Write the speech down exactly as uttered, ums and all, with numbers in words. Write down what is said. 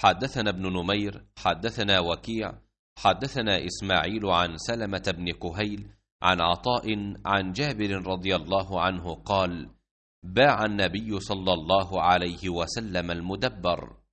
حدثنا ابن نمير حدثنا وكيع حدثنا إسماعيل عن سلمة بن كهيل عن عطاء عن جابر رضي الله عنه قال: باع النبي صلى الله عليه وسلم المدبر.